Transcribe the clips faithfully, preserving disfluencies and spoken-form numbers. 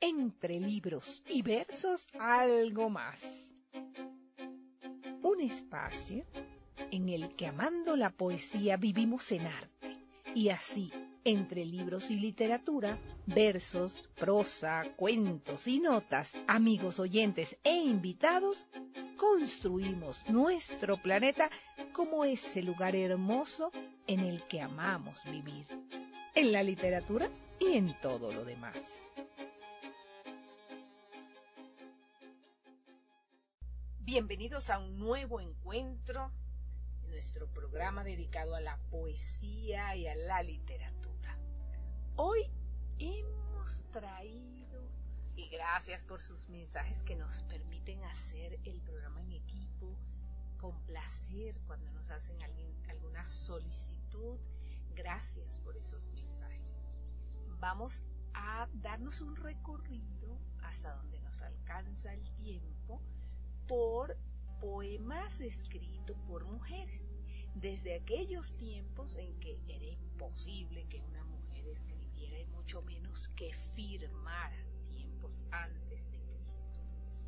entre libros y versos, algo más. Un espacio en el que amando la poesía vivimos en arte y así, entre libros y literatura, versos, prosa, cuentos y notas, amigos oyentes e invitados, construimos nuestro planeta como ese lugar hermoso en el que amamos vivir, en la literatura y en todo lo demás. Bienvenidos a un nuevo encuentro en nuestro programa dedicado a la poesía y a la literatura. Hoy hemos traído, y gracias por sus mensajes que nos permiten hacer el programa en equipo, con placer cuando nos hacen alguien, alguna solicitud. Gracias por esos mensajes. Vamos a darnos un recorrido hasta donde nos alcanza el tiempo por poemas escritos por mujeres, desde aquellos tiempos en que era imposible que una mujer escribiera y mucho menos que firmara, tiempos antes de Cristo,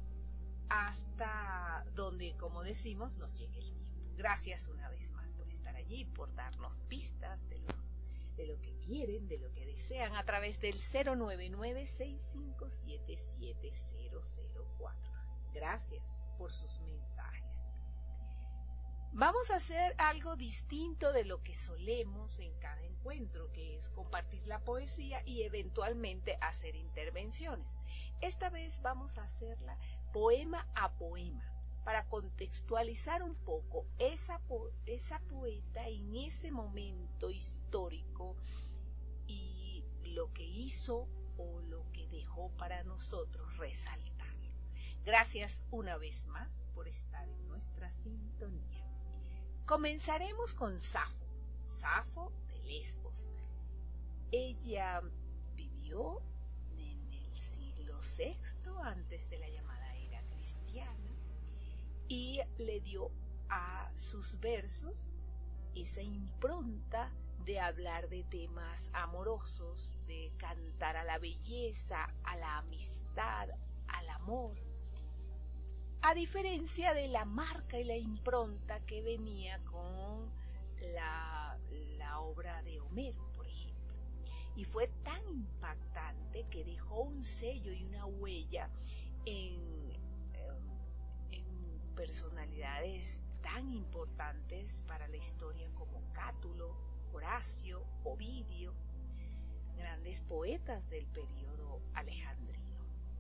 hasta donde, como decimos, nos llegue el tiempo. Gracias una vez más por estar allí, por darnos pistas de lo, de lo que quieren, de lo que desean a través del cero nueve nueve, seis cinco siete, siete cero cero cuatro. Gracias por sus mensajes. Vamos a hacer algo distinto de lo que solemos en cada encuentro, que es compartir la poesía y eventualmente hacer intervenciones. Esta vez vamos a hacerla poema a poema, para contextualizar un poco esa, po- esa poeta en ese momento histórico y lo que hizo o lo que dejó para nosotros resaltar. Gracias una vez más por estar en nuestra sintonía. Comenzaremos con Safo, Safo de Lesbos. Ella vivió en el siglo sexto antes de la llamada era cristiana y le dio a sus versos esa impronta de hablar de temas amorosos, de cantar a la belleza, a la amistad, al amor. A diferencia de la marca y la impronta que venía con la, la obra de Homero, por ejemplo. Y fue tan impactante que dejó un sello y una huella en, en personalidades tan importantes para la historia como Cátulo, Horacio, Ovidio, grandes poetas del período alejandrino.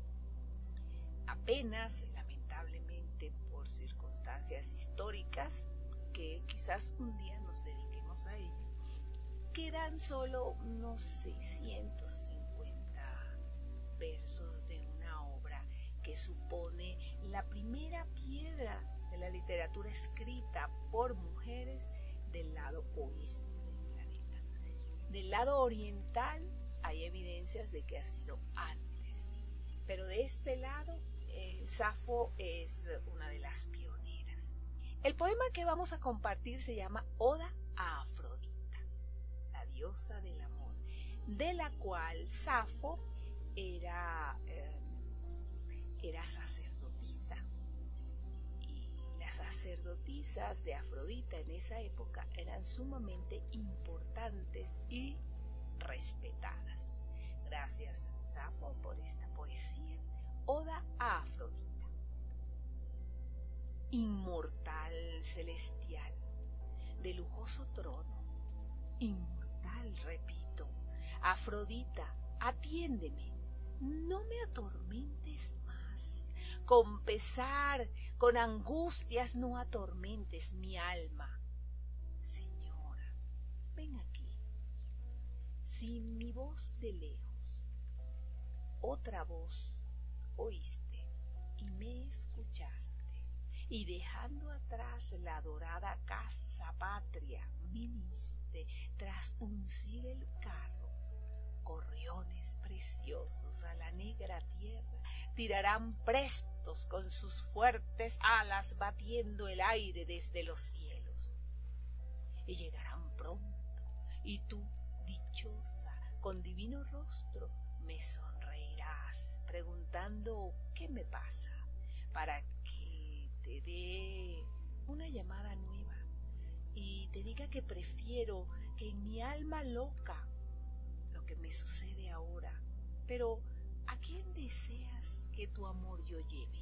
Apenas, lamentablemente por circunstancias históricas, que quizás un día nos dediquemos a ello, quedan solo unos seiscientos cincuenta versos de una obra que supone la primera piedra de la literatura escrita por mujeres del lado oeste del planeta. Del lado oriental hay evidencias de que ha sido antes, pero de este lado Eh, Safo es una de las pioneras. El poema que vamos a compartir se llama Oda a Afrodita, la diosa del amor, de la cual Safo era, eh, era sacerdotisa. Y las sacerdotisas de Afrodita en esa época eran sumamente importantes y respetadas. Gracias, Safo, por esta poesía. Oda a Afrodita. Inmortal celestial, de lujoso trono, inmortal, repito, Afrodita, atiéndeme, no me atormentes más, con pesar, con angustias no atormentes mi alma. Señora, ven aquí, si mi voz de lejos, otra voz oíste y me escuchaste, y dejando atrás la dorada casa patria, viniste tras uncir el carro. Gorriones preciosos a la negra tierra tirarán prestos con sus fuertes alas batiendo el aire desde los cielos. Y llegarán pronto, y tú, dichosa, con divino rostro, me sonreirás, preguntando qué me pasa, para que te dé una llamada nueva y te diga que prefiero que en mi alma loca lo que me sucede ahora. Pero ¿a quién deseas que tu amor yo lleve?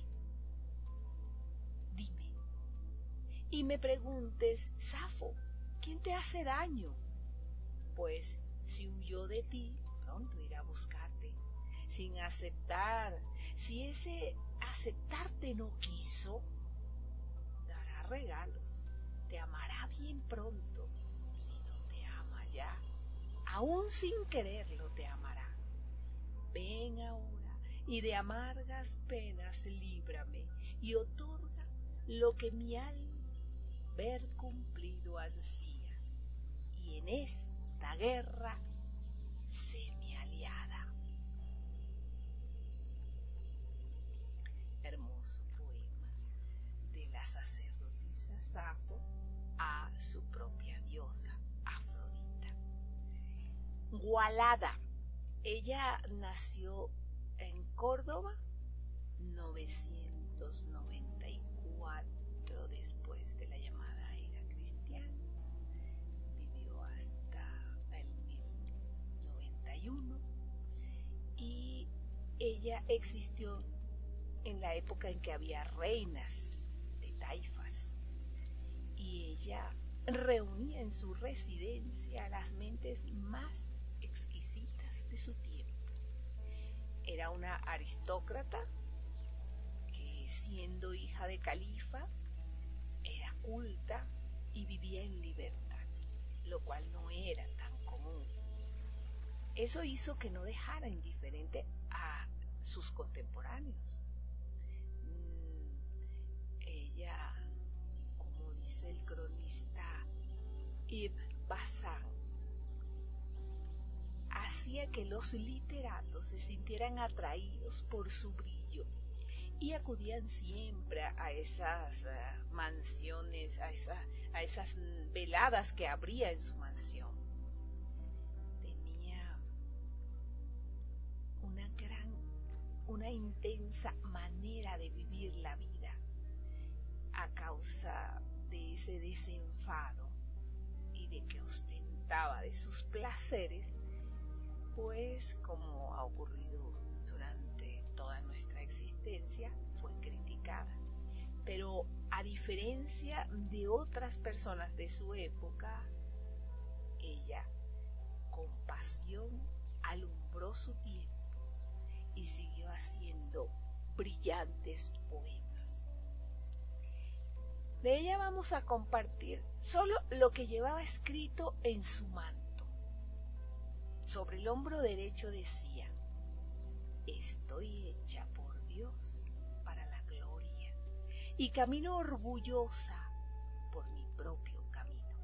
Dime. Y me preguntes, Safo, ¿quién te hace daño? Pues si huyó de ti, pronto irá a buscarte, sin aceptar. Si ese aceptarte no quiso, dará regalos, te amará bien pronto. Si no te ama ya, aún sin quererlo te amará. Ven ahora y de amargas penas líbrame y otorga lo que mi alma ver cumplido ansía, y en esta guerra sé mi aliada. Hermoso poema de la sacerdotisa Safo a su propia diosa Afrodita. Gualada. Ella nació en Córdoba, novecientos noventa y cuatro, después de la llamada era cristiana. Vivió hasta el mil noventa y uno y ella existió en la época en que había reinas de taifas, y ella reunía en su residencia las mentes más exquisitas de su tiempo. Era una aristócrata que, siendo hija de califa, era culta y vivía en libertad, lo cual no era tan común. Eso hizo que no dejara indiferente a sus contemporáneos. Ella, como dice el cronista Ibn Bazán, hacía que los literatos se sintieran atraídos por su brillo y acudían siempre a esas uh, mansiones, a, esa, a esas veladas que habría en su mansión. Tenía una gran, una intensa manera de vivir la vida a causa de ese desenfado y de que ostentaba de sus placeres. Pues, como ha ocurrido durante toda nuestra existencia, fue criticada. Pero a diferencia de otras personas de su época, ella con pasión alumbró su tiempo y siguió haciendo brillantes poemas. De ella vamos a compartir solo lo que llevaba escrito en su manto. Sobre el hombro derecho decía: estoy hecha por Dios para la gloria y camino orgullosa por mi propio camino.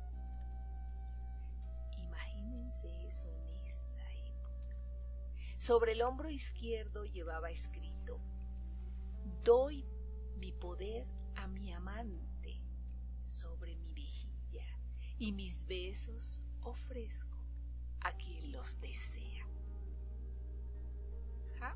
Imagínense eso en esa época. Sobre el hombro izquierdo llevaba escrito: doy mi poder a mi amante sobre mi mejilla y mis besos ofrezco a quien los desea. ¿Ja?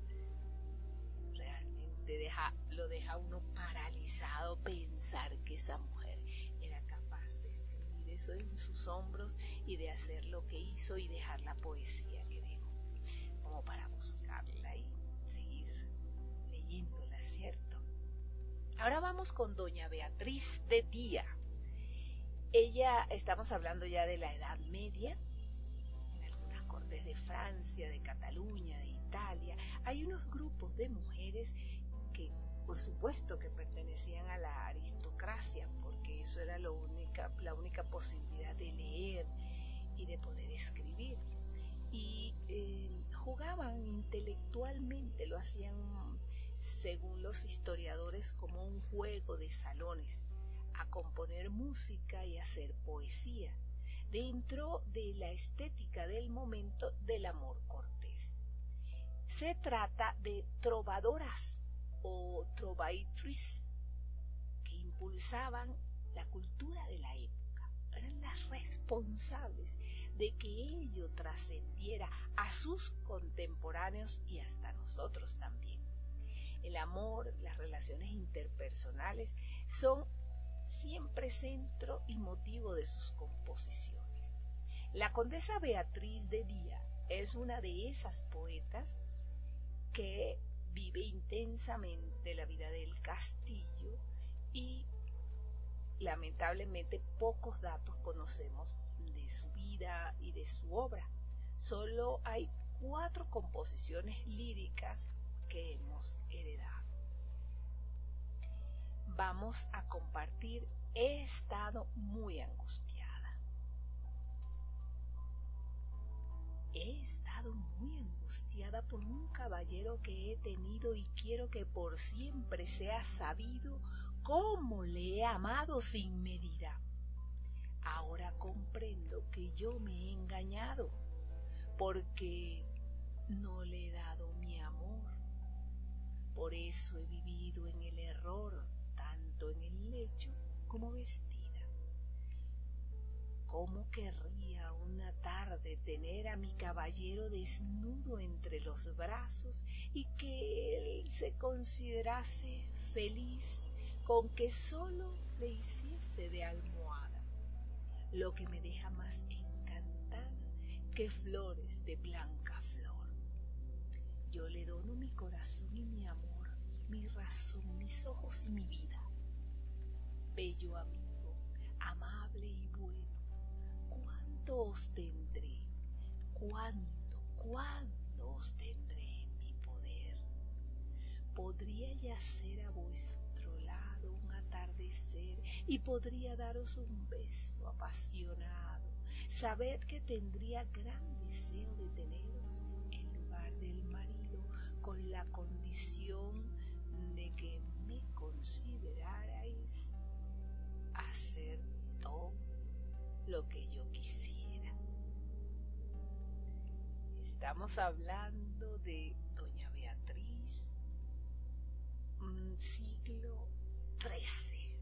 Realmente deja, lo deja uno paralizado pensar que esa mujer era capaz de escribir eso en sus hombros y de hacer lo que hizo y dejar la poesía que dejó, como para buscarla y seguir leyéndola, ¿cierto? Ahora vamos con doña Beatriz de Día. Ella, estamos hablando ya de la Edad Media. Cortes de Francia, de Cataluña, de Italia, hay unos grupos de mujeres que, por supuesto, que pertenecían a la aristocracia, porque eso era lo única, la única posibilidad de leer y de poder escribir. Y eh, jugaban intelectualmente, lo hacían, según los historiadores, como un juego de salones, a componer música y hacer poesía, dentro de la estética del momento del amor cortés. Se trata de trovadoras o trovatrices que impulsaban la cultura de la época, eran las responsables de que ello trascendiera a sus contemporáneos y hasta nosotros también. El amor, las relaciones interpersonales son siempre centro y motivo de sus composiciones. La condesa Beatriz de Día es una de esas poetas que vive intensamente la vida del castillo y lamentablemente pocos datos conocemos de su vida y de su obra. Solo hay cuatro composiciones líricas que hemos heredado. Vamos a compartir He estado muy angustiada. He estado muy angustiada por un caballero que he tenido y quiero que por siempre sea sabido cómo le he amado sin medida. Ahora comprendo que yo me he engañado porque no le he dado mi amor. Por eso he vivido en el error, tanto en el lecho como vestida. ¿Cómo querría una tarde tener a mi caballero desnudo entre los brazos y que él se considerase feliz con que solo le hiciese de almohada, lo que me deja más encantada que flores de blanca flor? Yo le dono mi corazón y mi amor, mi razón, mis ojos y mi vida. Bello amigo, amable y bueno, ¿cuánto os tendré? ¿Cuánto, cuánto os tendré en mi poder? Podría yacer a vuestro lado un atardecer y podría daros un beso apasionado. Sabed que tendría gran deseo de teneros en lugar del marido, con la condición de que me considerarais hacer todo lo que yo quisiera. Estamos hablando de doña Beatriz, siglo trece.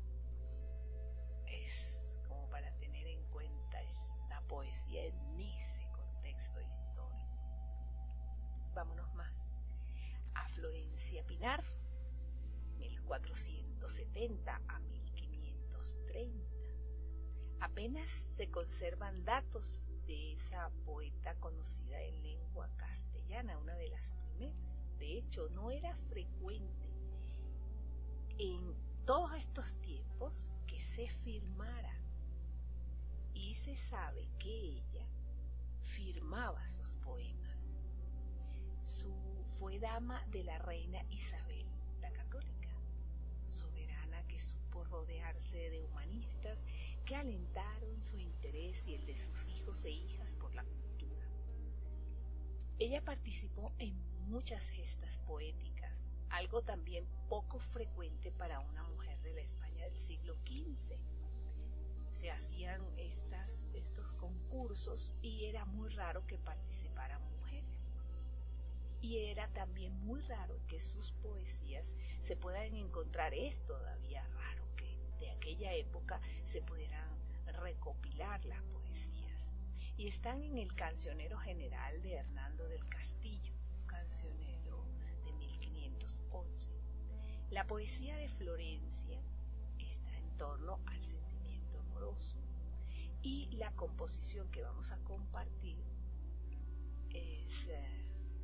Es como para tener en cuenta esta poesía en ese contexto histórico. Vámonos más a Florencia Pinar, mil cuatrocientos setenta a mil quinientos treinta. Apenas se conservan datos de esa poeta conocida en lengua castellana, una de las primeras. De hecho, no era frecuente en todos estos tiempos que se firmara, y se sabe que ella firmaba sus poemas. Su, fue dama de la reina Isabel la Católica, soberana que supo rodearse de humanistas que alentaron su interés y el de sus hijos e hijas por la cultura. Ella participó en muchas gestas poéticas, algo también poco frecuente para una mujer de la España del siglo quince. Se hacían estas, estos concursos y era muy raro que participaran mujeres. Y era también muy raro que sus poesías se puedan encontrar, es todavía raro que de aquella época se pudieran recopilar las poesías. Y están en el Cancionero General de Hernando del Castillo, un cancionero de mil quinientos once. La poesía de Florencia está en torno al sentimiento amoroso y la composición que vamos a compartir es eh,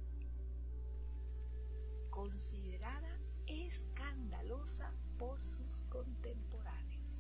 considerada escandalosa por sus contemporáneos.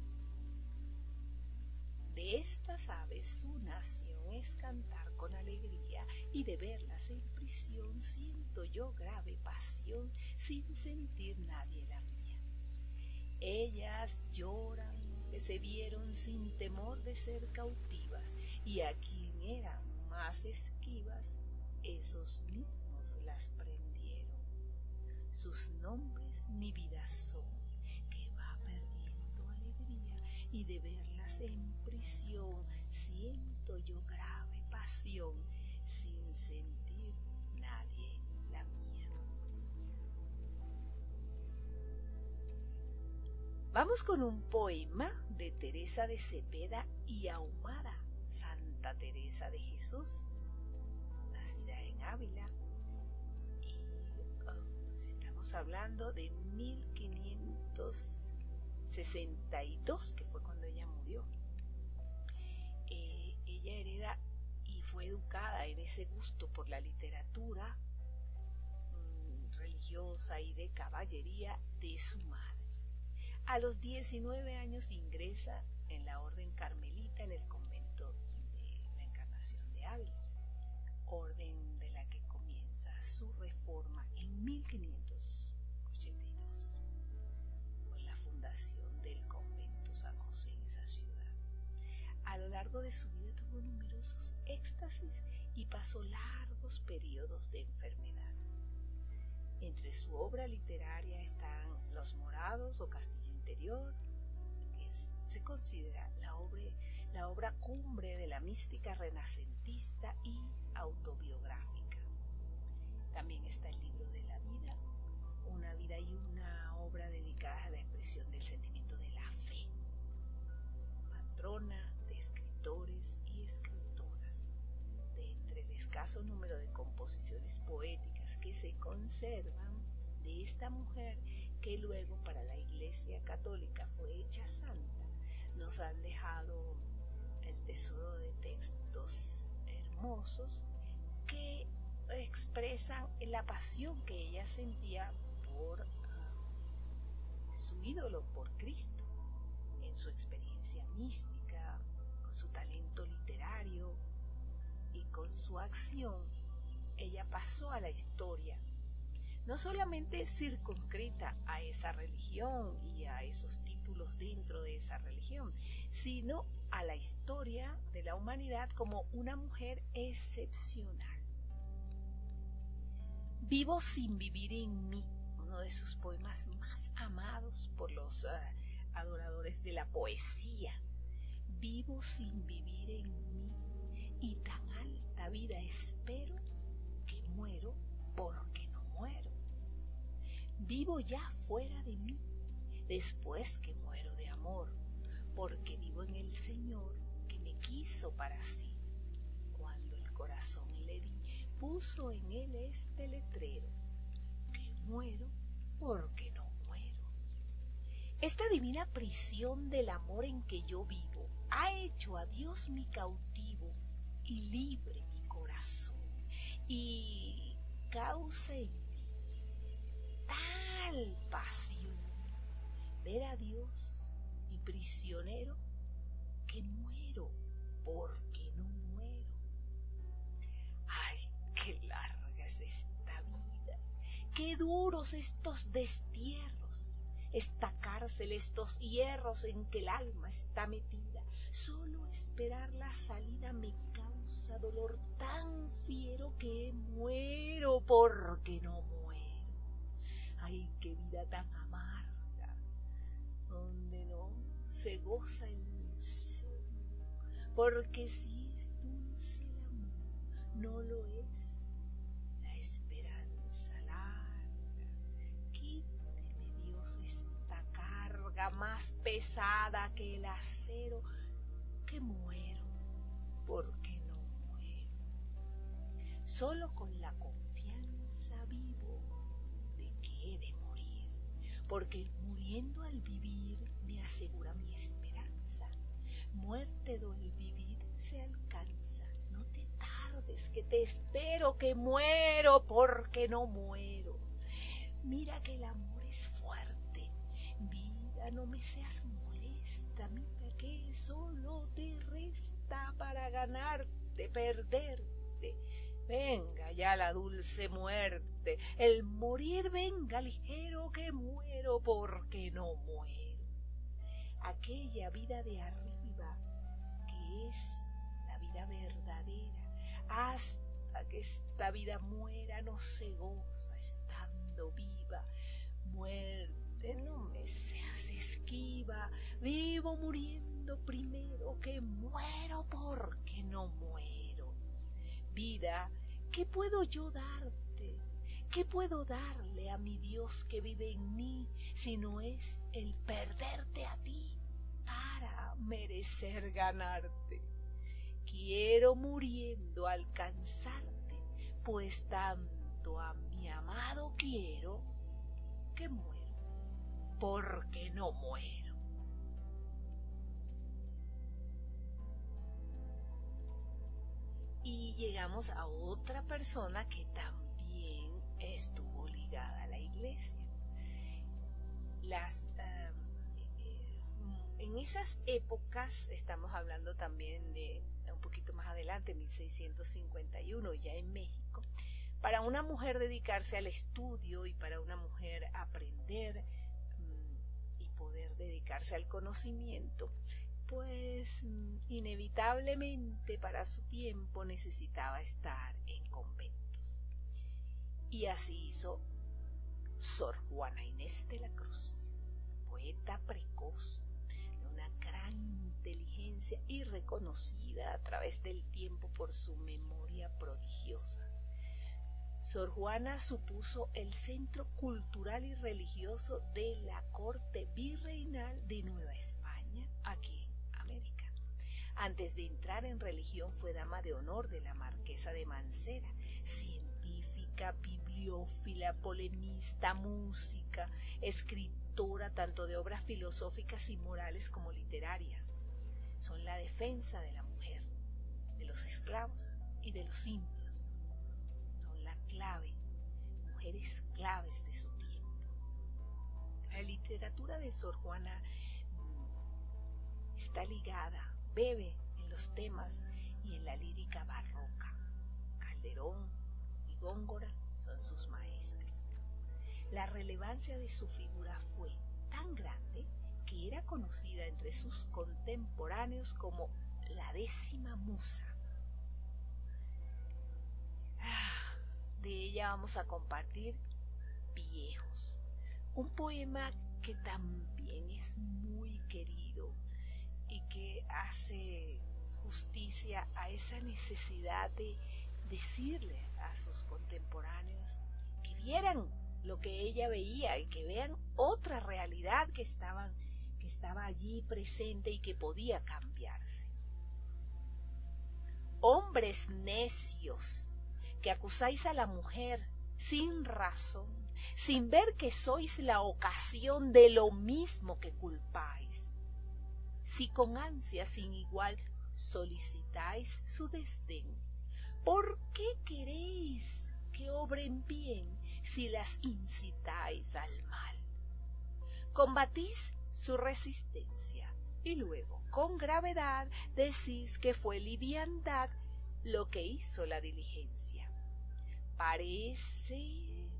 De estas aves su nación es cantar con alegría, y de verlas en prisión siento yo grave pasión, sin sentir nadie la mía. Ellas lloran que se vieron sin temor de ser cautivas, y a quien eran más esquivas, esos mismos las prendieron. Sus nombres mi vida son, que va perdiendo alegría, y de verlas en prisión siento yo grave pasión, sin sentir nadie la mía. Vamos con un poema de Teresa de Cepeda y Ahumada, Santa Teresa de Jesús, nacida en Ávila, y uh, estamos hablando de mil quinientos sesenta y dos, que fue cuando ella murió. Eh, ella hereda y fue educada en ese gusto por la literatura mmm, religiosa y de caballería de su madre. A los diecinueve años ingresa en la orden carmelita en el convento de la Encarnación de Ávila, orden de la que comienza su reforma en mil quinientos ochenta y dos, con la fundación del convento San José en esa ciudad. A lo largo de su vida tuvo numerosos éxtasis y pasó largos periodos de enfermedad. Entre su obra literaria están Los Morados o Castillo Interior, que es, se considera la obra, la obra cumbre de la mística renacentista y autobiográfica. También está el Libro de la Vida, una vida y una obra dedicadas a la expresión del sentimiento de la fe. Patrona de escritores y escritoras. De entre el escaso número de composiciones poéticas que se conservan de esta mujer, que luego para la Iglesia Católica fue hecha santa, nos han dejado el tesoro de textos hermosos que expresan la pasión que ella sentía por uh, su ídolo, por Cristo, en su experiencia mística, con su talento literario y con su acción. Ella pasó a la historia, no solamente circunscrita a esa religión y a esos títulos dentro de esa religión, sino a la historia de la humanidad como una mujer excepcional. Vivo sin vivir en mí, uno de sus poemas más amados por los uh, adoradores de la poesía. Vivo sin vivir en mí, y tan alta vida espero que muero porque no muero. Vivo ya fuera de mí, después que muero de amor, porque vivo en el Señor que me quiso para sí. Cuando el corazón le di, puso en él este letrero, que muero porque no muero. Esta divina prisión del amor en que yo vivo ha hecho a Dios mi cautivo y libre mi corazón, y causa en mí tal pasión ver a Dios mi prisionero, que muero porque no muero. Ay, qué larga es esta vida, qué duros estos destierros, esta cárcel, estos hierros en que el alma está metida. Solo esperar la salida me causa dolor tan fiero que muero porque no muero. Ay, qué vida tan amarga, donde no se goza el dulce, porque si es dulce el amor, no lo es la esperanza larga. Quíteme, Dios, esta carga más pesada que el acero, que muero porque no muero. Solo con la confianza vivo de que he de morir, porque muriendo al vivir me asegura mi esperanza. Muerte do el vivir se alcanza, no te tardes que te espero, que muero porque no muero. Mira que el amor es fuerte, vida, no me seas molesta, mira que solo te resta para ganarte, perderte. Venga ya la dulce muerte, el morir venga ligero, que muero porque no muero. Aquella vida de arriba, que es la vida verdadera, hasta que esta vida muera no se goza estando viva. Muerte, no me seas esquiva, vivo muriendo primero, que muero porque no muero. Vida, ¿qué puedo yo darte? ¿Qué puedo darle a mi Dios que vive en mí si no es el perderte a ti para merecer ganarte? Quiero muriendo alcanzarte, pues tanto a mi amado quiero que muero, porque no muero. Y llegamos a otra persona que también estuvo ligada a la iglesia. Las, uh, eh, en esas épocas, estamos hablando también de un poquito más adelante, mil seiscientos cincuenta y uno, ya en México, para una mujer dedicarse al estudio y para una mujer aprender um, y poder dedicarse al conocimiento, pues inevitablemente para su tiempo necesitaba estar en conventos. Y así hizo Sor Juana Inés de la Cruz, poeta precoz, de una gran inteligencia y reconocida a través del tiempo por su memoria prodigiosa. Sor Juana supuso el centro cultural y religioso de la corte virreinal de Nueva España, aquí en América. Antes de entrar en religión fue dama de honor de la Marquesa de Mancera, científica, bibliófila, polemista, música, escritora tanto de obras filosóficas y morales como literarias. Son la defensa de la mujer, de los esclavos y de los indios. Son la clave, mujeres claves de su tiempo. La literatura de Sor Juana está ligada, bebe en los temas y en la lírica barroca. Calderón y Góngora son sus maestros. La relevancia de su figura fue tan grande que era conocida entre sus contemporáneos como la décima musa. De ella vamos a compartir Viejos, un poema que también es muy querido y que hace justicia a esa necesidad de decirle a sus contemporáneos que vieran lo que ella veía y que vean otra realidad que, estaban, que estaba allí presente y que podía cambiarse. Hombres necios, que acusáis a la mujer sin razón, sin ver que sois la ocasión de lo mismo que culpáis. Si con ansia sin igual solicitáis su desdén, ¿por qué queréis que obren bien si las incitáis al mal? Combatís su resistencia y luego con gravedad decís que fue liviandad lo que hizo la diligencia. Parece,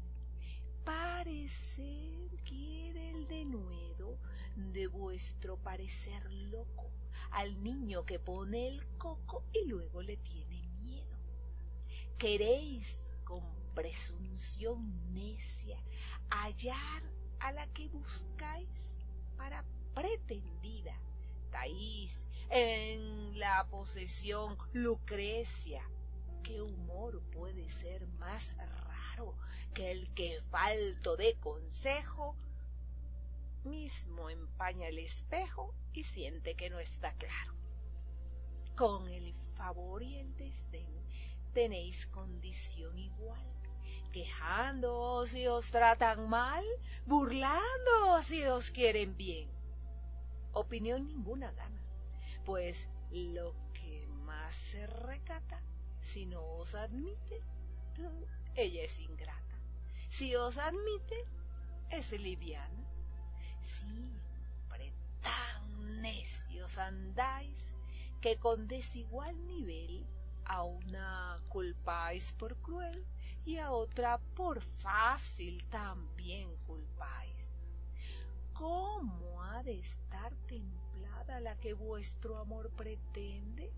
parecer quiere el denuedo de vuestro parecer loco al niño que pone el coco y luego le tiene miedo. Queréis con presunción necia hallar a la que buscáis para pretendida. Taís en la posesión Lucrecia. ¿Qué humor puede ser más raro que el que, falto de consejo, mismo empaña el espejo y siente que no está claro? Con el favor y el desdén tenéis condición igual, quejándoos si os tratan mal, burlándoos si os quieren bien. Opinión ninguna gana, pues lo que más se recata, si no os admite, ella es ingrata. Si os admite, es liviana. Siempre tan necios andáis que con desigual nivel a una culpáis por cruel y a otra por fácil también culpáis. ¿Cómo ha de estar templada la que vuestro amor pretende?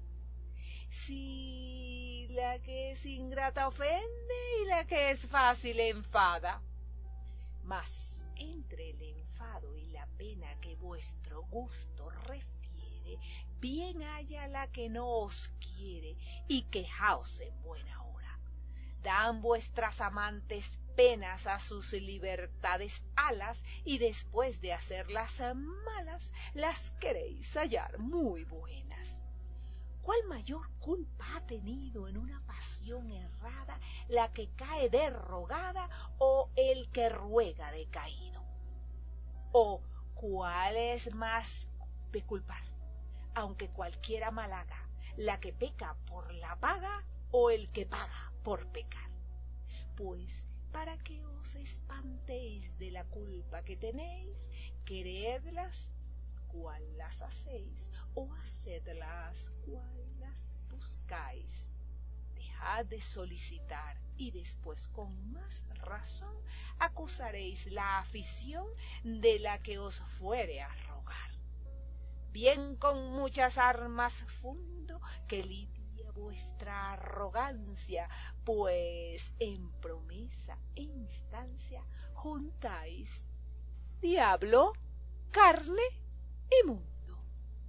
Si la que es ingrata ofende y la que es fácil enfada. Mas entre el enfado y la pena que vuestro gusto refiere, bien haya la que no os quiere y quejaos en buena hora. Dan vuestras amantes penas a sus libertades alas, y después de hacerlas malas, las queréis hallar muy buenas. ¿Cuál mayor culpa ha tenido en una pasión errada la que cae derrogada o el que ruega decaído? ¿O cuál es más de culpar, aunque cualquiera mal haga, la que peca por la paga o el que paga por pecar? Pues para que os espantéis de la culpa que tenéis, queredlas cual las hacéis, o hacedlas cual las buscáis. Dejad de solicitar, y después con más razón acusaréis la afición de la que os fuere a rogar. Bien con muchas armas fundo, que lidia vuestra arrogancia, pues en promesa e instancia juntáis diablo, carne y mundo.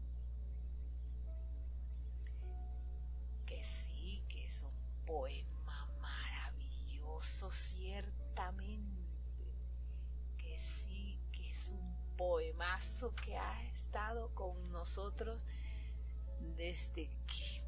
Que sí, que es un poema maravilloso, ciertamente. Que sí, que es un poemazo que ha estado con nosotros desde que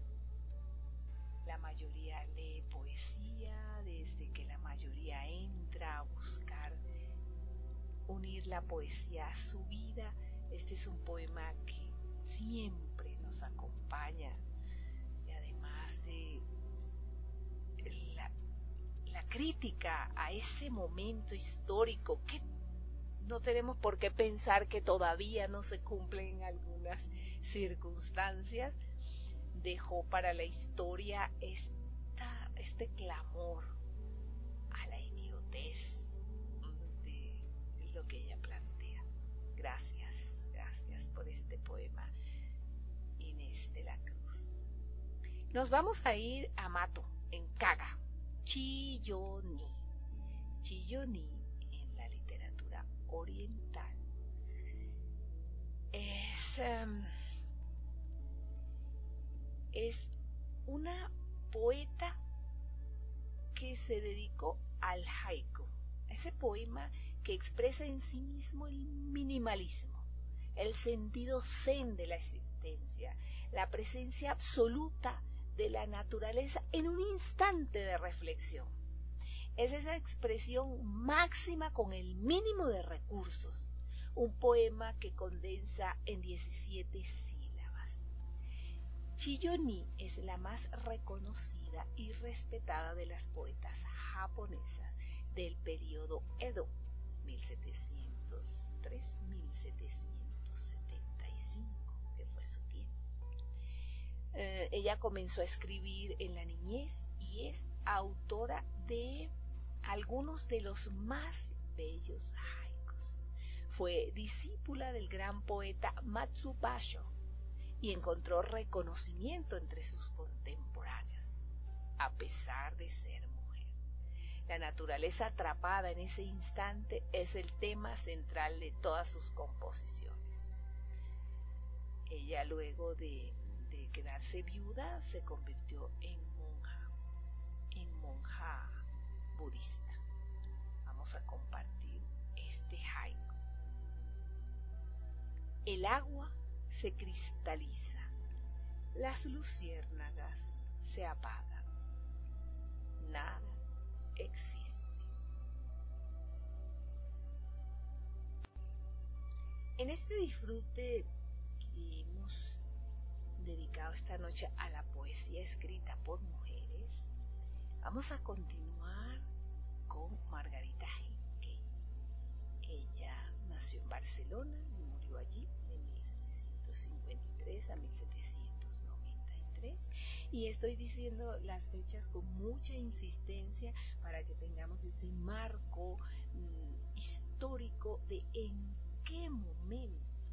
la mayoría lee poesía, desde que la mayoría entra a buscar unir la poesía a su vida. Este es un poema que siempre nos acompaña, y además de la, la crítica a ese momento histórico que no tenemos por qué pensar que todavía no se cumplen algunas circunstancias, dejó para la historia esta, este clamor a la idiotez de lo que ella plantea. Gracias, gracias por este poema, Inés de la Cruz. Nos vamos a ir a Mato, en Caga, Chilloni. Chilloni en la literatura oriental es, um, es una poeta que se dedicó al haiku, ese poema que expresa en sí mismo el minimalismo, el sentido zen de la existencia, la presencia absoluta de la naturaleza en un instante de reflexión. Es esa expresión máxima con el mínimo de recursos, un poema que condensa en diecisiete sílabas. Chilloni es la más reconocida y respetada de las poetas japonesas del periodo Edo, mil setecientos tres a mil setecientos setenta y cinco, que fue su tiempo. Eh, ella comenzó a escribir en la niñez y es autora de algunos de los más bellos haikus. Fue discípula del gran poeta Matsubasho y encontró reconocimiento entre sus contemporáneos, a pesar de ser mujer. La naturaleza atrapada en ese instante es el tema central de todas sus composiciones. Ella, luego de, de quedarse viuda, se convirtió en monja, en monja budista. Vamos a compartir este haiku. El agua se cristaliza, las luciérnagas se apagan, nada existe. En este disfrute que hemos dedicado esta noche a la poesía escrita por mujeres, vamos a continuar con Margarita Henke. Ella nació en Barcelona y murió allí de mil setecientos cincuenta y tres a mil setecientos noventa y tres, y estoy diciendo las fechas con mucha insistencia para que tengamos ese marco mmm, histórico de en qué momento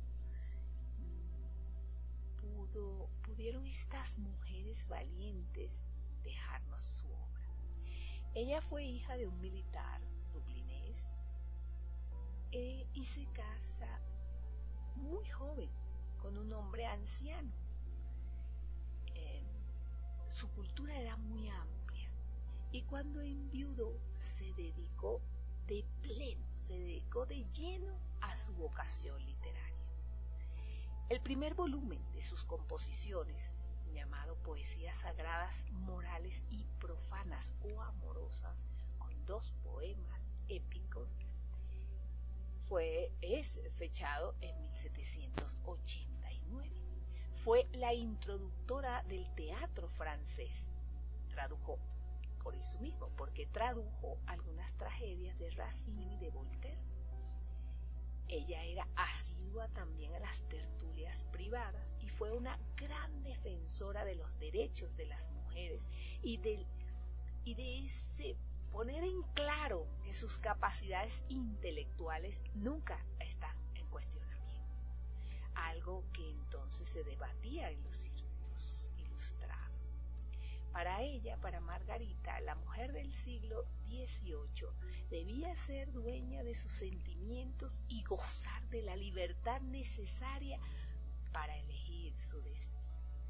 mmm, pudo, pudieron estas mujeres valientes dejarnos su obra. Ella fue hija de un militar dublinés eh, y se casa muy joven con un hombre anciano. Eh, su cultura era muy amplia y cuando enviudó se dedicó de pleno, se dedicó de lleno a su vocación literaria. El primer volumen de sus composiciones, llamado Poesías Sagradas, Morales y Profanas o Amorosas, con dos poemas épicos, fue, es fechado en mil setecientos ochenta y nueve. Fue la introductora del teatro francés. Tradujo, por eso mismo, porque tradujo algunas tragedias de Racine y de Voltaire. Ella era asidua también a las tertulias privadas y fue una gran defensora de los derechos de las mujeres y de, y de ese poner en claro que sus capacidades intelectuales nunca están en cuestionamiento, algo que entonces se debatía en los círculos ilustrados. Para ella, para Margarita, la mujer del siglo dieciocho debía ser dueña de sus sentimientos y gozar de la libertad necesaria para elegir su destino.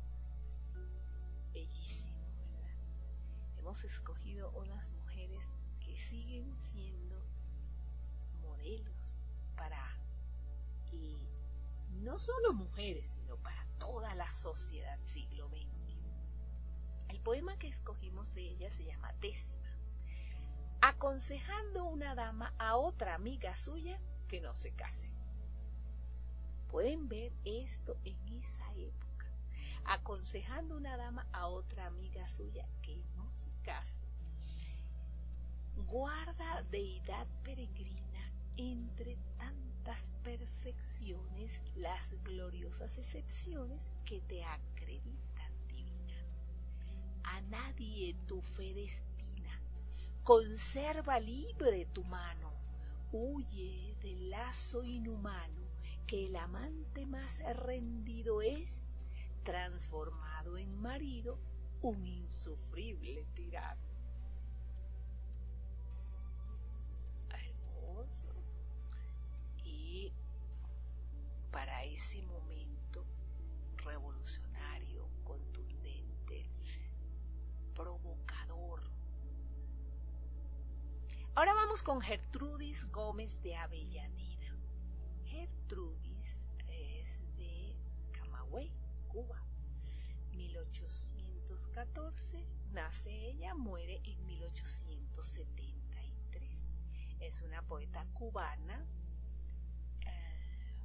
Bellísimo, ¿verdad? Hemos escogido unas mujeres que siguen siendo modelos para, y no solo mujeres, sino para toda la sociedad siglo veintiuno. El poema que escogimos de ella se llama Décima, aconsejando una dama a otra amiga suya que no se case. Pueden ver esto en esa época, aconsejando una dama a otra amiga suya que no se case. Guarda, deidad peregrina, entre tantas perfecciones, las gloriosas excepciones que te acreditan divina. A nadie tu fe destina, conserva libre tu mano, huye del lazo inhumano que el amante más rendido es, transformado en marido, un insufrible tirano. Hermoso. Y para ese momento revolucionario, contundente, provocador. Ahora vamos con Gertrudis Gómez de Avellaneda. Gertrudis es de Camagüey, Cuba. mil ochocientos catorce, nace ella, muere en mil ochocientos setenta y tres. Es una poeta cubana eh,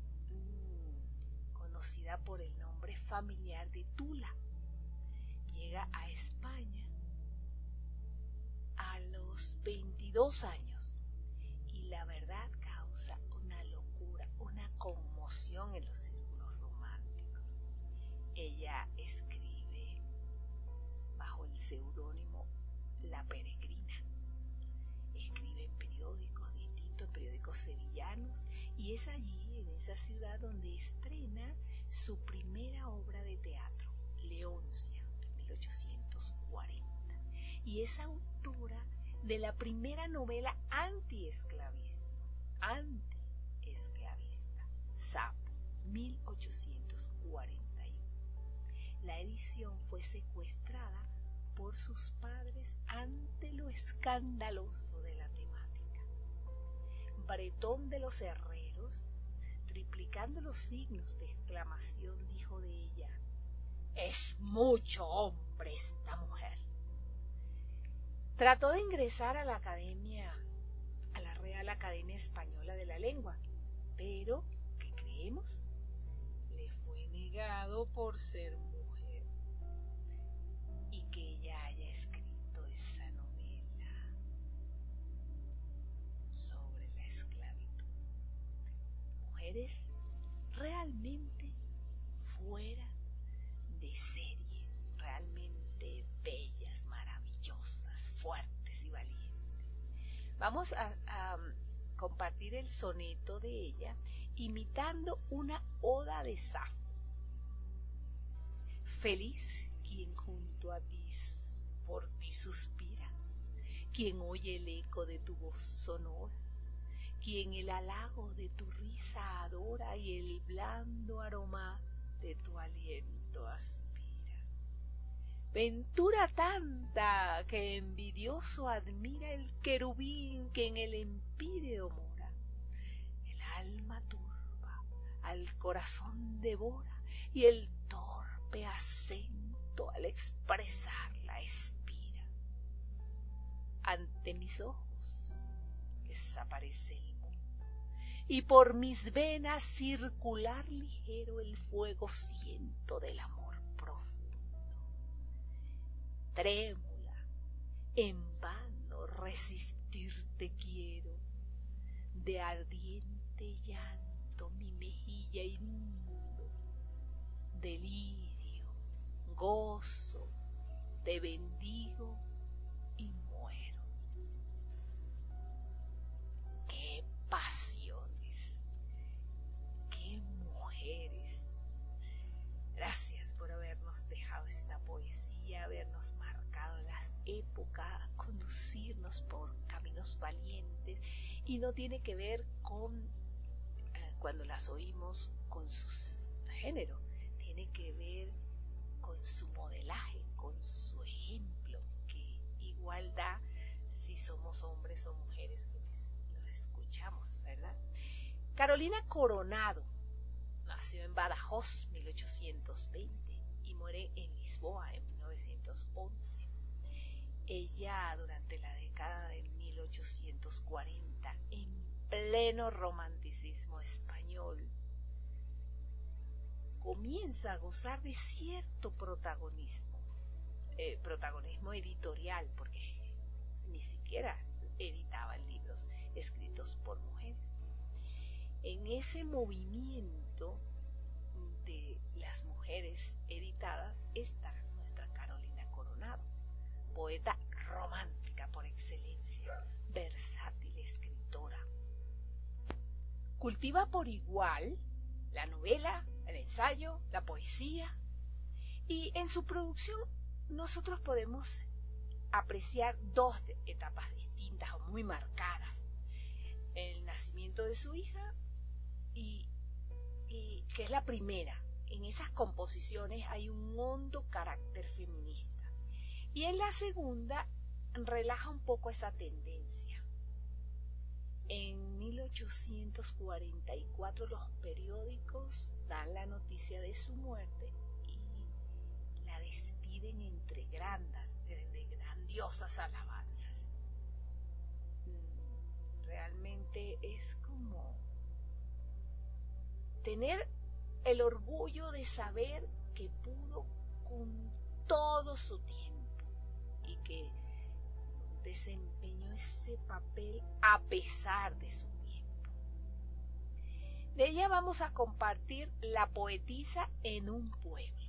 conocida por el nombre familiar de Tula. Llega a España a los veintidós años y la verdad causa una locura, una conmoción en los círculos románticos. Ella escribe bajo el seudónimo La Peregrina. Escribe en periódicos distintos, en periódicos sevillanos, y es allí, en esa ciudad, donde estrena su primera obra de teatro, Leoncia, en mil ochocientos cuarenta. Y es autora de la primera novela antiesclavista, antiesclavista, Sapo, mil ochocientos cuarenta y uno. La edición fue secuestrada por sus padres ante lo escandaloso de la temática. Bretón de los Herreros, triplicando los signos de exclamación, dijo de ella: «Es mucho hombre esta mujer». Trató de ingresar a la academia, a la Real Academia Española de la Lengua, pero, ¿qué creemos? Le fue negado por ser mujer. Y que ella haya escrito esa novela sobre la esclavitud. Mujeres realmente fuera de serie, realmente bellas, maravillosas, fuertes y valientes. Vamos a, a compartir el soneto de ella imitando una oda de Safo. Feliz quien junto a ti por ti suspira, quien oye el eco de tu voz sonora, quien el halago de tu risa adora y el blando aroma de tu aliento aspira. ventura tanta que envidioso admira el querubín que en el empíreo mora. El alma turba, al corazón devora, y el torpe acento al expresarla expira. Ante mis ojos desaparece el mundo, y por mis venas circular ligero el fuego siento del amor profundo. Trémula, en vano resistirte quiero, de ardiente llanto mi mejilla inundo, delirio, gozo, te bendigo y muero. ¡Qué pasiones! ¡Qué mujeres! Gracias por habernos dejado esta poesía, habernos marcado las épocas, conducirnos por caminos valientes, y no tiene que ver con eh, cuando las oímos con su género, tiene que ver con su modelaje, con su ejemplo, que igual da si somos hombres o mujeres que les, los escuchamos, ¿verdad? Carolina Coronado nació en Badajoz, mil ochocientos veinte, y muere en Lisboa en mil novecientos once. Ella, durante la década de mil ochocientos cuarenta, en pleno romanticismo español, comienza a gozar de cierto protagonismo, eh, protagonismo editorial, porque ni siquiera editaban libros escritos por mujeres. En ese movimiento de las mujeres editadas está nuestra Carolina Coronado, poeta romántica por excelencia, versátil escritora. Cultiva por igual la novela, el ensayo, la poesía, y en su producción nosotros podemos apreciar dos etapas distintas o muy marcadas: el nacimiento de su hija, y, y que es la primera. En esas composiciones hay un hondo carácter feminista, y en la segunda relaja un poco esa tendencia. En mil ochocientos cuarenta y cuatro los periódicos dan la noticia de su muerte y la despiden entre grandes, de grandiosas alabanzas. Realmente es como tener el orgullo de saber que pudo con todo su tiempo y que desempeñó ese papel a pesar de su tiempo. De ella vamos a compartir La poetisa en un pueblo.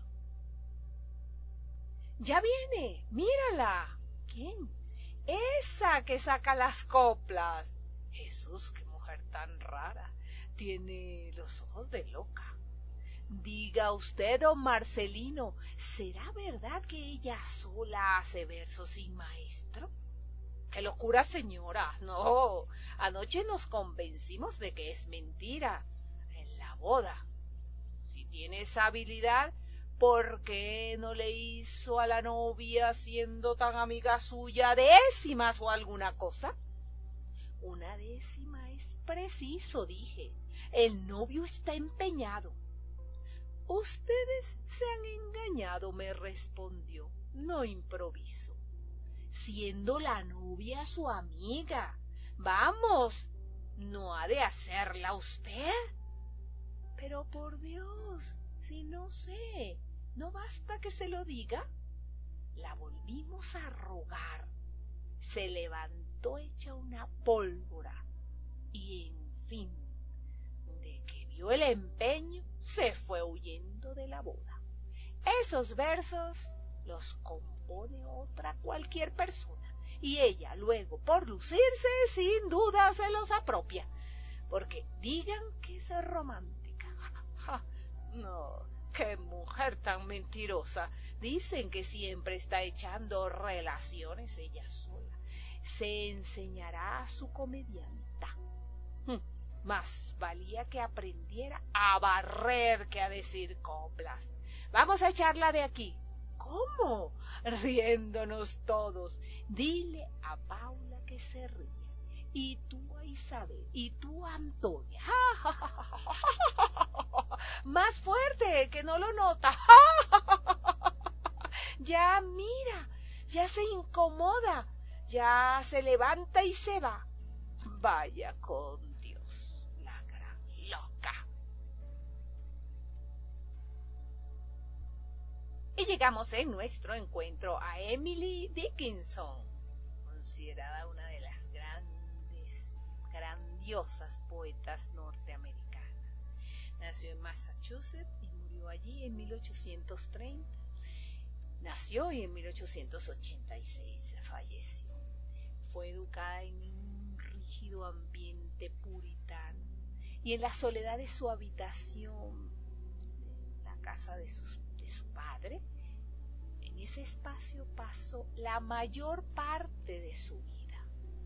¡Ya viene! ¡Mírala! ¿Quién? ¡Esa que saca las coplas! Jesús, qué mujer tan rara. Tiene los ojos de loca. Diga usted, don Marcelino, ¿será verdad que ella sola hace versos sin maestro? ¡Qué locura, señora! No, anoche nos convencimos de que es mentira. En la boda. Si tiene esa habilidad, ¿por qué no le hizo a la novia, siendo tan amiga suya, décimas o alguna cosa? Una décima es preciso, dije. El novio está empeñado. Ustedes se han engañado, me respondió. No improviso. Siendo la novia su amiga. Vamos, ¿no ha de hacerla usted? Pero por Dios, si no sé, ¿no basta que se lo diga? La volvimos a rogar. Se levantó hecha una pólvora y, en fin, de que vio el empeño, se fue huyendo de la boda. Esos versos los compone otra cualquier persona, y ella luego, por lucirse, sin duda se los apropia, porque digan que es romántica. Ja, no, qué mujer tan mentirosa. Dicen que siempre está echando relaciones ella sola. Se enseñará a su comedianta. Hm, más valía que aprendiera a barrer que a decir coplas. Vamos a echarla de aquí. ¿Cómo? Riéndonos todos. Dile a Paula que se ría. Y tú a Isabel. Y tú a Antonia. Más fuerte, que no lo nota. Ya mira, ya se incomoda. Ya se levanta y se va. Vaya con Dios, la gran loca. Y llegamos en nuestro encuentro a Emily Dickinson, considerada una de las grandes, grandiosas poetas norteamericanas. Nació en Massachusetts y murió allí en mil ochocientos treinta. Nació y en mil ochocientos ochenta y seis falleció. Fue educada en un rígido ambiente puritano y en la soledad de su habitación, en la casa de, sus, de su padre. En ese espacio pasó la mayor parte de su vida.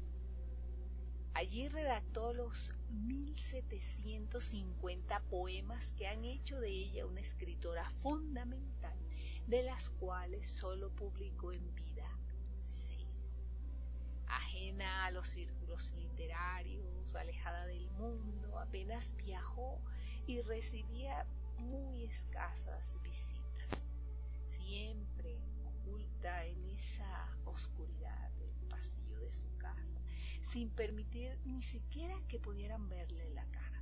Allí redactó los mil setecientos cincuenta poemas que han hecho de ella una escritora fundamental, de las cuales solo publicó en vida seis. Ajena a los círculos literarios, alejada del mundo, apenas viajó y recibía muy escasas visitas, siempre oculta en esa oscuridad del pasillo de su casa, sin permitir ni siquiera que pudieran verle la cara.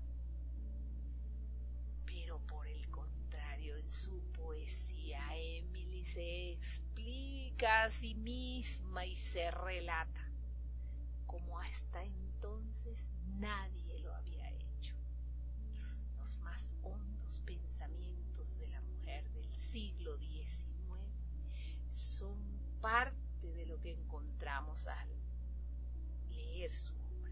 Pero por el contrario, en su poesía, Emily se explica a sí misma y se relata como hasta entonces nadie lo había hecho. Los más hondos pensamientos de la mujer del siglo diecinueve son parte de lo que encontramos al leer su obra.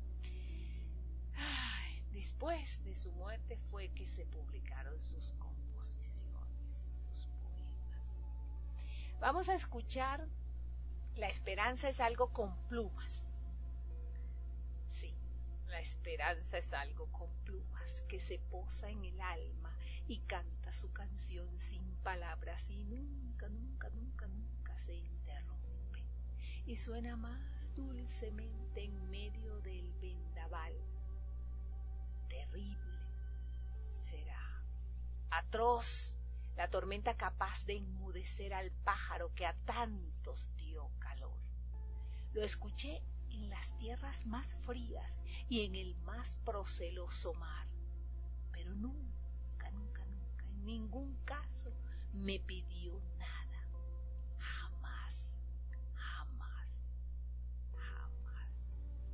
Ay, después de su muerte fue que se publicaron sus composiciones, sus poemas. Vamos a escuchar La esperanza es algo con plumas. Sí, la esperanza es algo con plumas que se posa en el alma y canta su canción sin palabras y nunca, nunca, nunca, nunca se interrumpe. Y suena más dulcemente en medio del vendaval. Terrible será, atroz, la tormenta capaz de enmudecer al pájaro que a tantos dio calor. Lo escuché en las tierras más frías y en el más proceloso mar, pero nunca, nunca, nunca, en ningún caso me pidió nada. Jamás, jamás, jamás.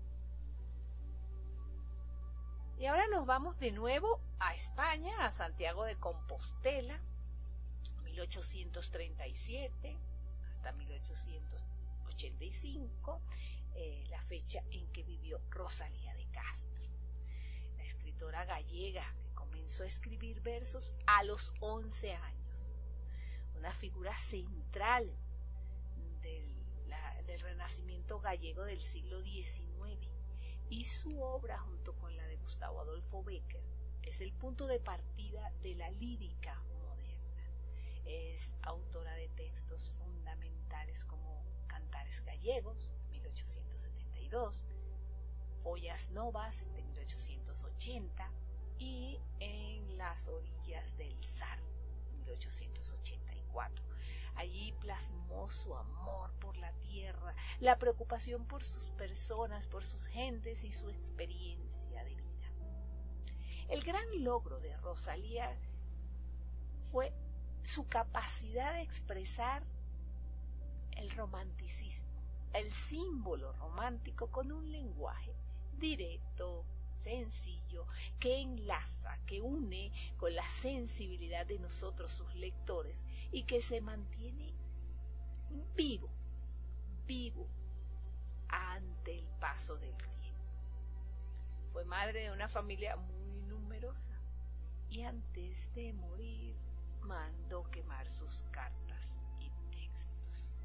Y ahora nos vamos de nuevo a España, a Santiago de Compostela, mil ochocientos treinta y siete hasta mil ochocientos ochenta y cinco, eh, la fecha en que vivió Rosalía de Castro, la escritora gallega que comenzó a escribir versos a los once años, una figura central del, la, del Renacimiento gallego del siglo diecinueve, y su obra, junto con la de Gustavo Adolfo Bécquer, es el punto de partida de la lírica moderna. Es autora de textos fundamentales como Cantares gallegos, mil ochocientos setenta y dos, Follas Novas, de mil ochocientos ochenta, y En las orillas del Sar, mil ochocientos ochenta y cuatro. Allí plasmó su amor por la tierra, la preocupación por sus personas, por sus gentes y su experiencia de vida. El gran logro de Rosalía fue su capacidad de expresar el romanticismo, el símbolo romántico, con un lenguaje directo, sencillo, que enlaza, que une con la sensibilidad de nosotros, sus lectores, y que se mantiene vivo, vivo ante el paso del tiempo. Fue madre de una familia muy numerosa y antes de morir mandó quemar sus cartas y textos.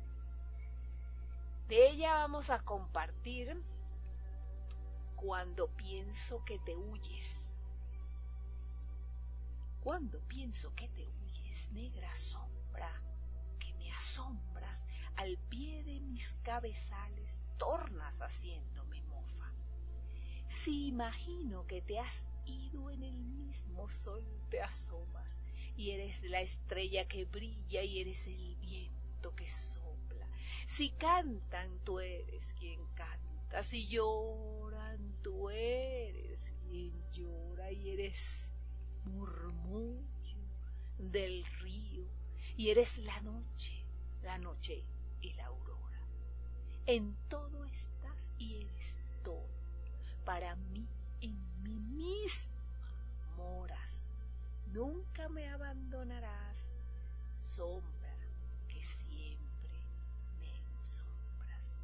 De ella vamos a compartir Cuando pienso que te huyes. Cuando pienso que te huyes, negra sombra que las sombras al pie de mis cabezales tornas haciéndome mofa. Si imagino que te has ido en el mismo sol te asomas, y eres la estrella que brilla y eres el viento que sopla. Si cantan, tú eres quien canta, si lloran, tú eres quien llora, y eres murmullo del río, y eres la noche, la noche y la aurora. En todo estás y eres todo, para mí en mí misma moras. Nunca me abandonarás, sombra que siempre me ensombras.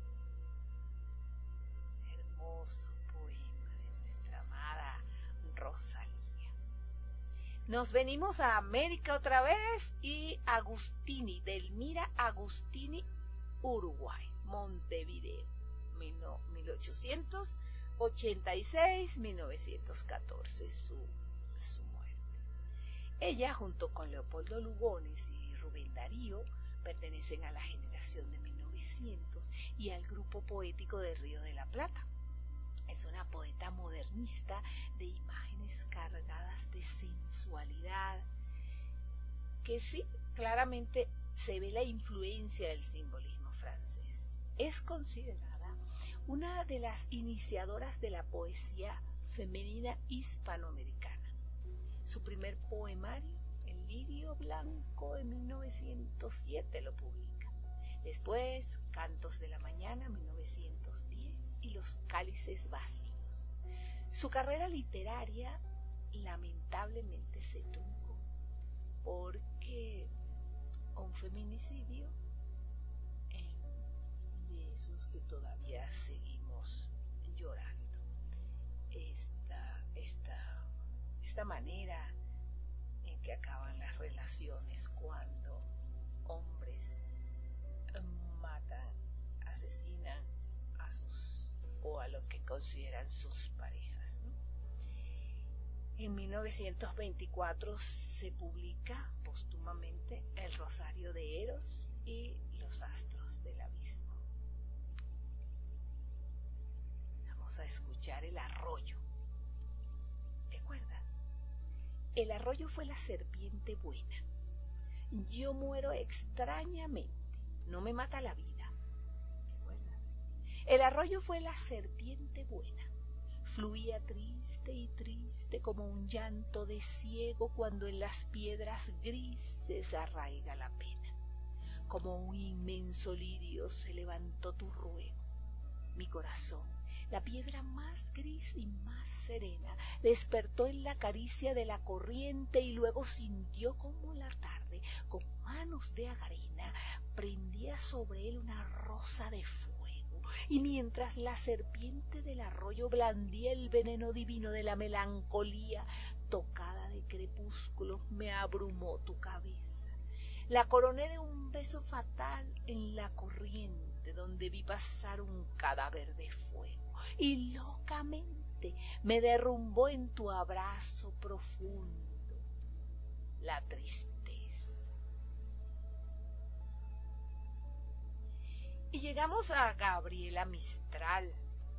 Hermoso poema de nuestra amada Rosalía. Nos venimos a América otra vez y Agustini, Delmira Agustini, Uruguay, Montevideo, mil ochocientos ochenta y seis a mil novecientos catorce, su, su muerte. Ella, junto con Leopoldo Lugones y Rubén Darío, pertenecen a la generación de mil novecientos y al grupo poético de Río de la Plata. Es una poeta modernista de imágenes cargadas de sensualidad, que sí, claramente se ve la influencia del simbolismo francés. Es considerada una de las iniciadoras de la poesía femenina hispanoamericana. Su primer poemario, El lirio blanco, en mil novecientos siete lo publica. Después, Cantos de la mañana, mil novecientos diez, y Los cálices vacíos. Su carrera literaria lamentablemente se truncó porque un feminicidio, de esos que todavía seguimos llorando. Esta, esta, esta manera en que acaban las relaciones cuando hombres matan, asesinan a sus o a lo que consideran sus parejas, ¿no? En mil novecientos veinticuatro se publica póstumamente El Rosario de Eros y Los astros del abismo. Vamos a escuchar El arroyo. ¿Te acuerdas? El arroyo fue la serpiente buena. Yo muero extrañamente, no me mata la vida. ¿Te acuerdas? El arroyo fue la serpiente buena. Fluía triste y triste como un llanto de ciego cuando en las piedras grises arraiga la pena. Como un inmenso lirio se levantó tu ruego. Mi corazón, la piedra más gris y más serena, despertó en la caricia de la corriente y luego sintió como la tarde, con manos de arena, prendía sobre él una rosa de fuego. Y mientras la serpiente del arroyo blandía el veneno divino de la melancolía, tocada de crepúsculo, me abrumó tu cabeza. La coroné de un beso fatal en la corriente donde vi pasar un cadáver de fuego y locamente me derrumbó en tu abrazo profundo la tristeza. Y llegamos a Gabriela Mistral.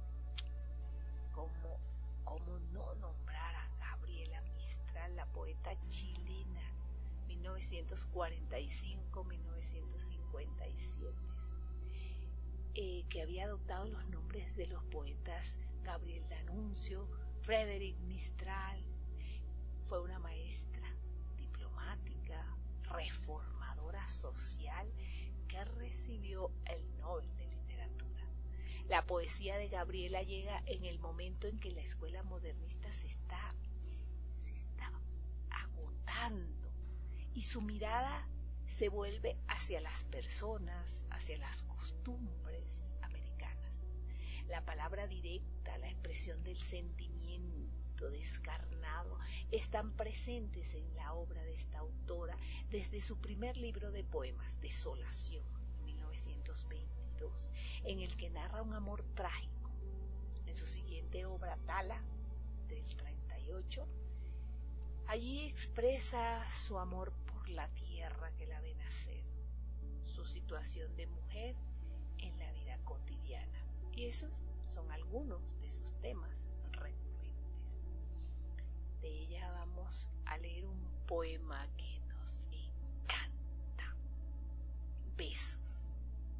¿Cómo, cómo no nombrar a Gabriela Mistral, la poeta chilena, mil novecientos cuarenta y cinco a mil novecientos cincuenta y siete, eh, que había adoptado los nombres de los poetas Gabriel D'Annunzio, Frederick Mistral? Fue una maestra, diplomática, reformadora social que recibió el Nobel de Literatura. La poesía de Gabriela llega en el momento en que la escuela modernista se está, se está agotando y su mirada se vuelve hacia las personas, hacia las costumbres americanas. La palabra directa, la expresión del sentimiento descarnado están presentes en la obra de esta autora desde su primer libro de poemas, Desolación, en mil novecientos veintidós, en el que narra un amor trágico. En su siguiente obra, Tala, del treinta y ocho, allí expresa su amor por la tierra que la ve nacer, su situación de mujer en la vida cotidiana. Y esos son algunos de sus temas recurrentes. De ella vamos a leer un poema que nos encanta. Besos.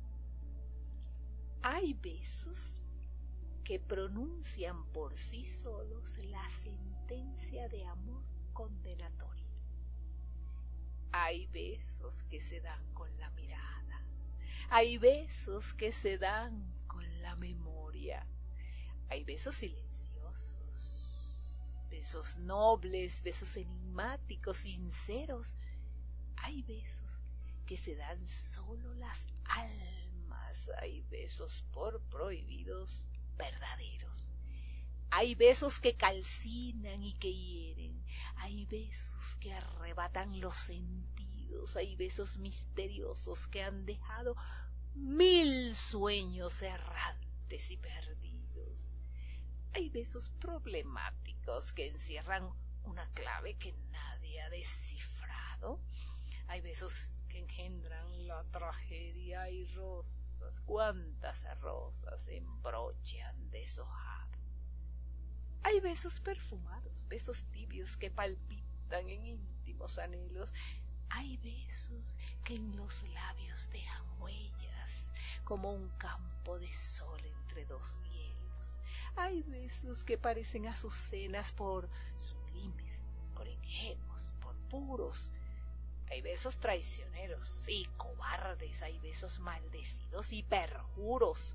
Hay besos que pronuncian por sí solos la sentencia de amor condenatoria. Hay besos que se dan con la mirada. Hay besos que se dan con la memoria. Hay besos silenciosos, besos nobles, besos enigmáticos, sinceros. Hay besos que se dan solo las almas. Hay besos por prohibidos verdaderos. Hay besos que calcinan y que hieren. Hay besos que arrebatan los sentidos. Hay besos misteriosos que han dejado mil sueños errantes y perdidos. Hay besos problemáticos que encierran una clave que nadie ha descifrado. Hay besos que engendran la tragedia y rosas. Cuántas rosas en broche han deshojado. Hay besos perfumados, besos tibios que palpitan en íntimos anhelos. Hay besos que en los labios dejan huellas, como un campo de sol entre dos hielos. Hay besos que parecen azucenas por sublimes, por ingenuos, por puros. Hay besos traicioneros, sí, cobardes. Hay besos maldecidos y perjuros.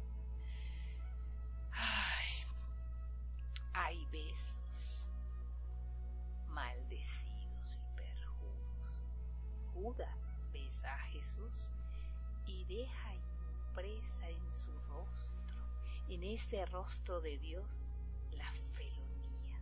Ay, hay besos maldecidos y perjuros. Judas besa a Jesús y deja impresa en su rostro, en ese rostro de Dios, la felonía.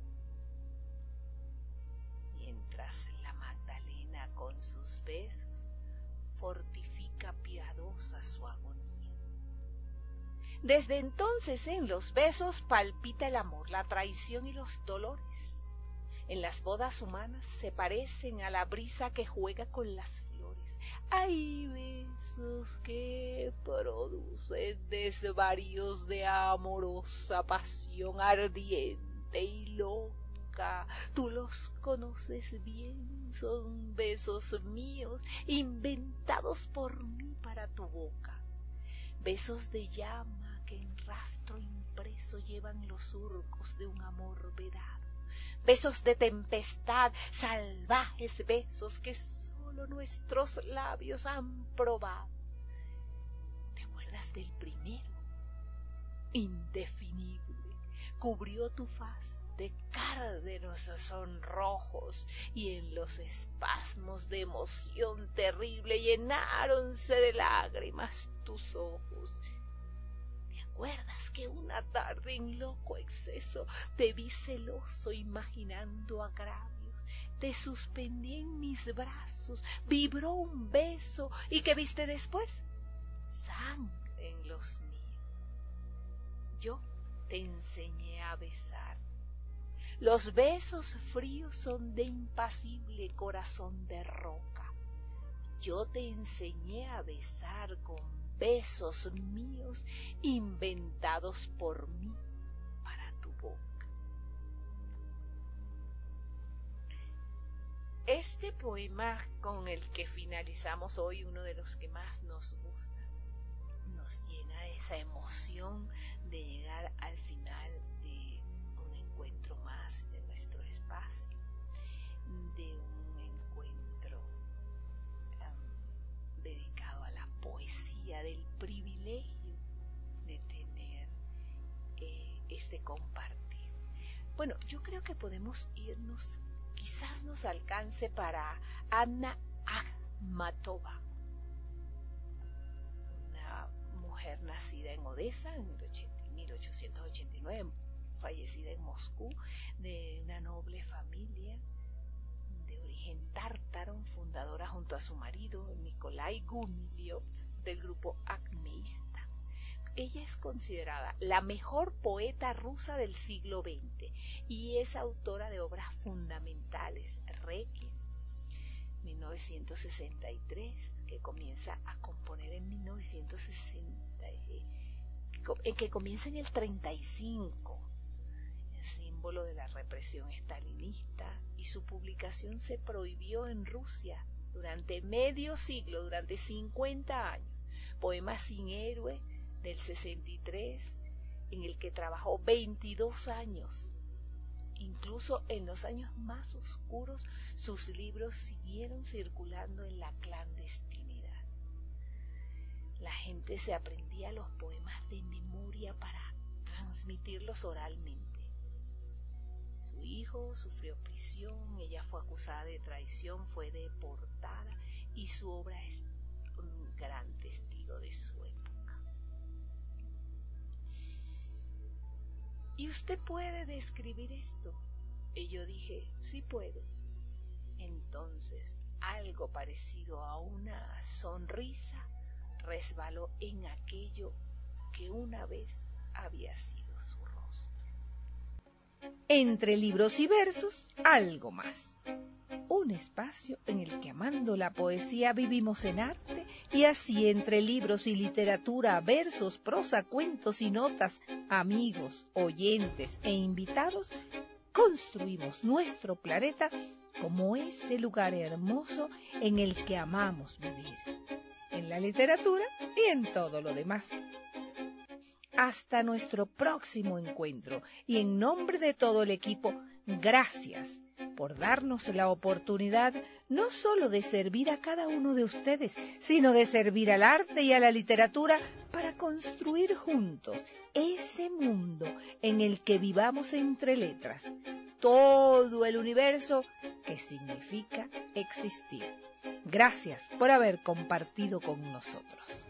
Mientras la Magdalena con sus besos fortifica piadosa su agonía. Desde entonces en los besos palpita el amor, la traición y los dolores. En las bodas humanas se parecen a la brisa que juega con las flores. Hay besos que producen desvaríos de amorosa pasión ardiente y loca. Tú los conoces bien, son besos míos, inventados por mí para tu boca. Besos de llama que en rastro impreso llevan los surcos de un amor vedado. Besos de tempestad, salvajes besos que solo nuestros labios han probado. ¿Te acuerdas del primero? Indefinible, cubrió tu faz de cárdenos sonrojos y en los espasmos de emoción terrible llenáronse de lágrimas tus ojos. ¿Te acuerdas que una tarde en loco exceso te vi celoso imaginando agravios? Te suspendí en mis brazos, vibró un beso y ¿qué viste después? Sangre en los míos. Yo te enseñé a besar. Los besos fríos son de impasible corazón de roca. Yo te enseñé a besar con besos míos inventados por mí para tu boca. Este poema con el que finalizamos hoy, uno de los que más nos gusta, nos llena de esa emoción de llegar al final de un encuentro más de nuestro espacio, de un encuentro um, dedicado a la poesía, del privilegio de tener eh, este compartir. Bueno, yo creo que podemos irnos, quizás nos alcance para Anna Akhmatova, una mujer nacida en Odessa en mil ochocientos ochenta y nueve, fallecida en Moscú, de una noble familia de origen tártaro, fundadora junto a su marido Nikolai Gumilyov del grupo Acmeísta. Ella es considerada la mejor poeta rusa del siglo veinte y es autora de obras fundamentales: Requiem, mil novecientos sesenta y tres, que comienza a componer en mil novecientos sesenta, eh, que comienza en el treinta y cinco, el símbolo de la represión estalinista, y su publicación se prohibió en Rusia durante medio siglo, durante cincuenta años. Poemas sin héroe del sesenta y tres, en el que trabajó veintidós años. Incluso en los años más oscuros, sus libros siguieron circulando en la clandestinidad. La gente se aprendía los poemas de memoria para transmitirlos oralmente. Su hijo sufrió prisión, ella fue acusada de traición, fue deportada, y su obra es un gran testigo de su época. ¿Y usted puede describir esto? Y yo dije, sí puedo. Entonces, algo parecido a una sonrisa resbaló en aquello que una vez había sido su rostro. Entre libros y versos, algo más. Un espacio en el que, amando la poesía, vivimos en arte, y así entre libros y literatura, versos, prosa, cuentos y notas, amigos, oyentes e invitados, construimos nuestro planeta como ese lugar hermoso en el que amamos vivir, en la literatura y en todo lo demás. Hasta nuestro próximo encuentro, y en nombre de todo el equipo, gracias por darnos la oportunidad no solo de servir a cada uno de ustedes, sino de servir al arte y a la literatura para construir juntos ese mundo en el que vivamos entre letras, todo el universo que significa existir. Gracias por haber compartido con nosotros.